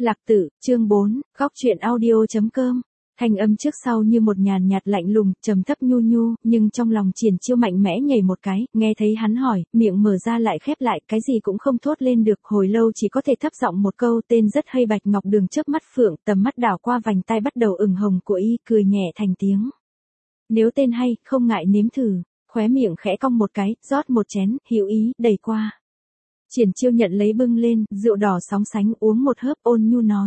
Lạc Tử, chương 4, góc truyện audio.com. Thanh âm trước sau như một nhàn nhạt lạnh lùng, trầm thấp nhu nhu, nhưng trong lòng Triển Chiêu mạnh mẽ nhảy một cái, nghe thấy hắn hỏi, miệng mở ra lại khép lại, cái gì cũng không thốt lên được, hồi lâu chỉ có thể thấp giọng một câu tên rất hay. Bạch Ngọc Đường chớp mắt phượng, tầm mắt đảo qua vành tai bắt đầu ửng hồng của y, cười nhẹ thành tiếng. Nếu tên hay, không ngại nếm thử, khóe miệng khẽ cong một cái, rót một chén, hữu ý, đẩy qua. Triển Chiêu nhận lấy bưng lên, rượu đỏ sóng sánh uống một hớp ôn nhu nói.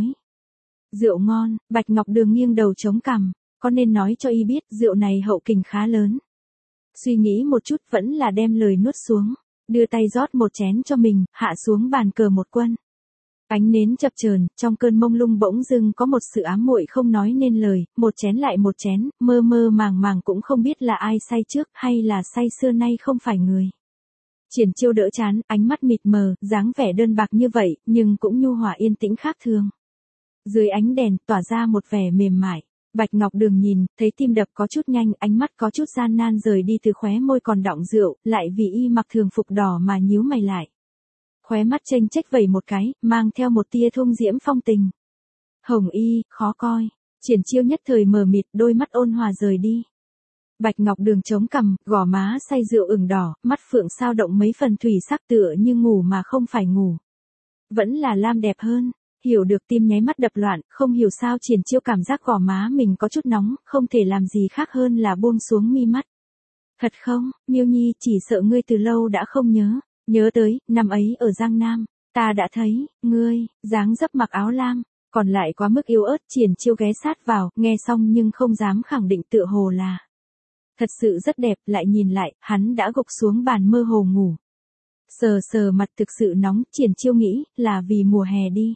Rượu ngon, Bạch Ngọc Đường nghiêng đầu chống cằm, có nên nói cho y biết rượu này hậu kình khá lớn. Suy nghĩ một chút vẫn là đem lời nuốt xuống, đưa tay rót một chén cho mình, hạ xuống bàn cờ một quân. Ánh nến chập chờn, trong cơn mông lung bỗng dưng có một sự ám muội không nói nên lời, một chén lại một chén, mơ mơ màng màng cũng không biết là ai say trước hay là say xưa nay không phải người. Triển Chiêu đỡ chán, ánh mắt mịt mờ, dáng vẻ đơn bạc như vậy, nhưng cũng nhu hòa yên tĩnh khác thường. Dưới ánh đèn, tỏa ra một vẻ mềm mại. Bạch Ngọc Đường nhìn, thấy tim đập có chút nhanh, ánh mắt có chút gian nan rời đi từ khóe môi còn đọng rượu, lại vì y mặc thường phục đỏ mà nhíu mày lại. Khóe mắt chênh chếch vẩy một cái, mang theo một tia thung diễm phong tình. Hồng y, khó coi. Triển Chiêu nhất thời mờ mịt, đôi mắt ôn hòa rời đi. Bạch Ngọc Đường chống cằm, gò má say rượu ửng đỏ, mắt phượng sao động mấy phần thủy sắc tựa như ngủ mà không phải ngủ. Vẫn là lam đẹp hơn. Hiểu được tim nháy mắt đập loạn, không hiểu sao Triển Chiêu cảm giác gò má mình có chút nóng, không thể làm gì khác hơn là buông xuống mi mắt. Thật không, Miêu Nhi, chỉ sợ ngươi từ lâu đã không nhớ tới, năm ấy ở Giang Nam, ta đã thấy, ngươi, dáng dấp mặc áo lam, còn lại quá mức yếu ớt. Triển Chiêu ghé sát vào, nghe xong nhưng không dám khẳng định tựa hồ là. Thật sự rất đẹp, lại nhìn lại, hắn đã gục xuống bàn mơ hồ ngủ. Sờ sờ mặt thực sự nóng, Triển Chiêu nghĩ, là vì mùa hè đi.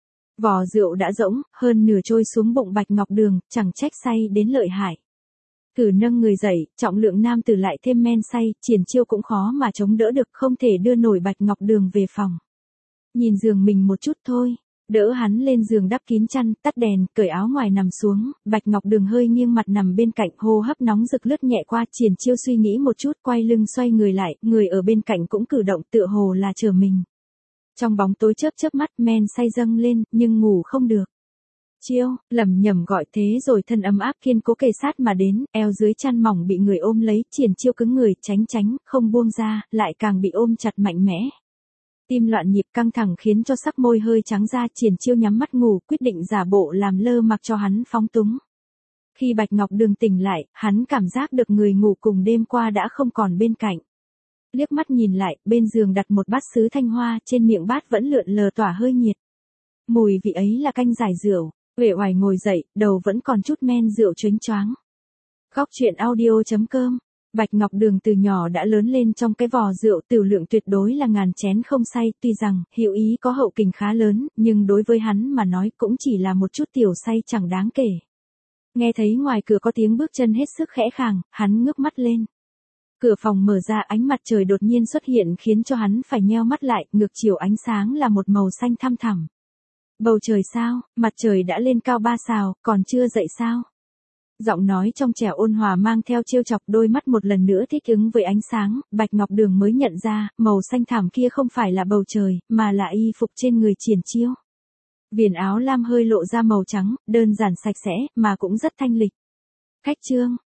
Vò rượu đã rỗng, hơn nửa trôi xuống bụng Bạch Ngọc Đường, chẳng trách say đến lợi hại. Thử nâng người dậy, trọng lượng nam tử lại thêm men say, Triển Chiêu cũng khó mà chống đỡ được, không thể đưa nổi Bạch Ngọc Đường về phòng. Nhìn giường mình một chút thôi, đỡ hắn lên giường đắp kín chăn, tắt đèn, cởi áo ngoài nằm xuống, Bạch Ngọc Đường hơi nghiêng mặt nằm bên cạnh, hô hấp nóng rực lướt nhẹ qua. Triển Chiêu suy nghĩ một chút, quay lưng xoay người lại, người ở bên cạnh cũng cử động tựa hồ là chờ mình. Trong bóng tối chớp mắt, men say dâng lên, nhưng ngủ không được. Chiêu, lẩm nhẩm gọi thế rồi thân ấm áp kiên cố kề sát mà đến, eo dưới chăn mỏng bị người ôm lấy, Triển Chiêu cứng người, tránh, không buông ra, lại càng bị ôm chặt mạnh mẽ. Tim loạn nhịp căng thẳng khiến cho sắc môi hơi trắng ra, Triển Chiêu nhắm mắt ngủ, quyết định giả bộ làm lơ mặc cho hắn phóng túng. Khi Bạch Ngọc Đường tỉnh lại, hắn cảm giác được người ngủ cùng đêm qua đã không còn bên cạnh. Liếc mắt nhìn lại, bên giường đặt một bát sứ thanh hoa, trên miệng bát vẫn lượn lờ tỏa hơi nhiệt. Mùi vị ấy là canh giải rượu. Uể oải ngồi dậy, đầu vẫn còn chút men rượu chónh choáng. Góc truyện audio.com. Bạch Ngọc Đường từ nhỏ đã lớn lên trong cái vò rượu, tiểu lượng tuyệt đối là ngàn chén không say, tuy rằng hữu ý có hậu kình khá lớn, nhưng đối với hắn mà nói cũng chỉ là một chút tiểu say chẳng đáng kể. Nghe thấy ngoài cửa có tiếng bước chân hết sức khẽ khàng, hắn ngước mắt lên. Cửa phòng mở ra, ánh mặt trời đột nhiên xuất hiện khiến cho hắn phải nheo mắt lại, ngược chiều ánh sáng là một màu xanh thăm thẳm. Bầu trời sao, mặt trời đã lên cao 3 sào, còn chưa dậy sao? Giọng nói trong trẻo ôn hòa mang theo trêu chọc, đôi mắt một lần nữa thích ứng với ánh sáng, Bạch Ngọc Đường mới nhận ra, màu xanh thẳm kia không phải là bầu trời, mà là y phục trên người Triển Chiêu. Viền áo lam hơi lộ ra màu trắng, đơn giản sạch sẽ, mà cũng rất thanh lịch. Khách trương,